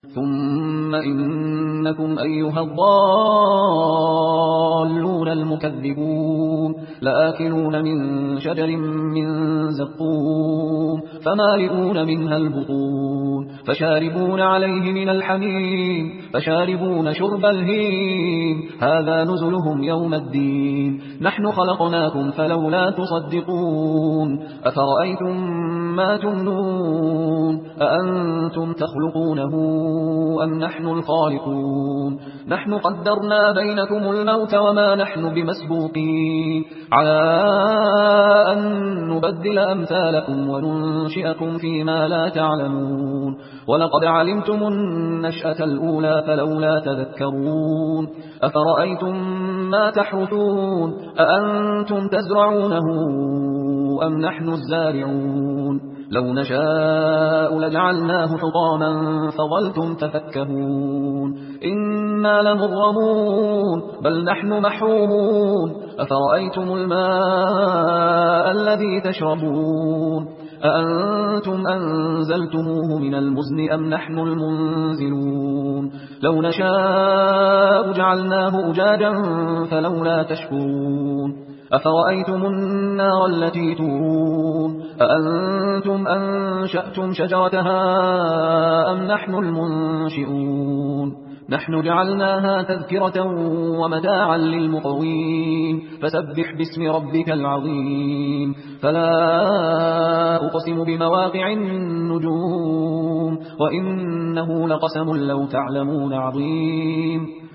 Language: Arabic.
ثم إنكم أيها الضالون المكذبون لآكلون من شجر من زقوم فمالئون منها البطون فشاربون عليه من الحميم فشاربون شرب الهيم هذا نزلهم يوم الدين نحن خلقناكم فلولا تصدقون أفرأيتم ما تمنون أأنتم تخلقونه أم نحن الخالقون نحن قدرنا بينكم الموت وما نحن بمسبوقين على أن نبدل أمثالكم وننشئكم فيما لا تعلمون ولقد علمتم النشأة الأولى فلولا تذكرون أفرأيتم ما تحرثون أأنتم تزرعونه أم نحن الزارعون لو نشاء لجعلناه حطاما فظلتم تفكهون إنا لمغرمون بل نحن محرومون أفرأيتم الماء الذي تشربون أأنتم أنزلتموه من المزن أم نحن المنزلون لو نشاء جعلناه أجاجا فلولا تشكرون أفرأيتم النار التي تورون أأنتم أنشأتم شجرتها أم نحن المنشئون نحن جعلناها تذكرة ومتاعا للمقوين فسبح باسم ربك العظيم فلا أقسم بمواقع النجوم وإنه لقسم لو تعلمون عظيم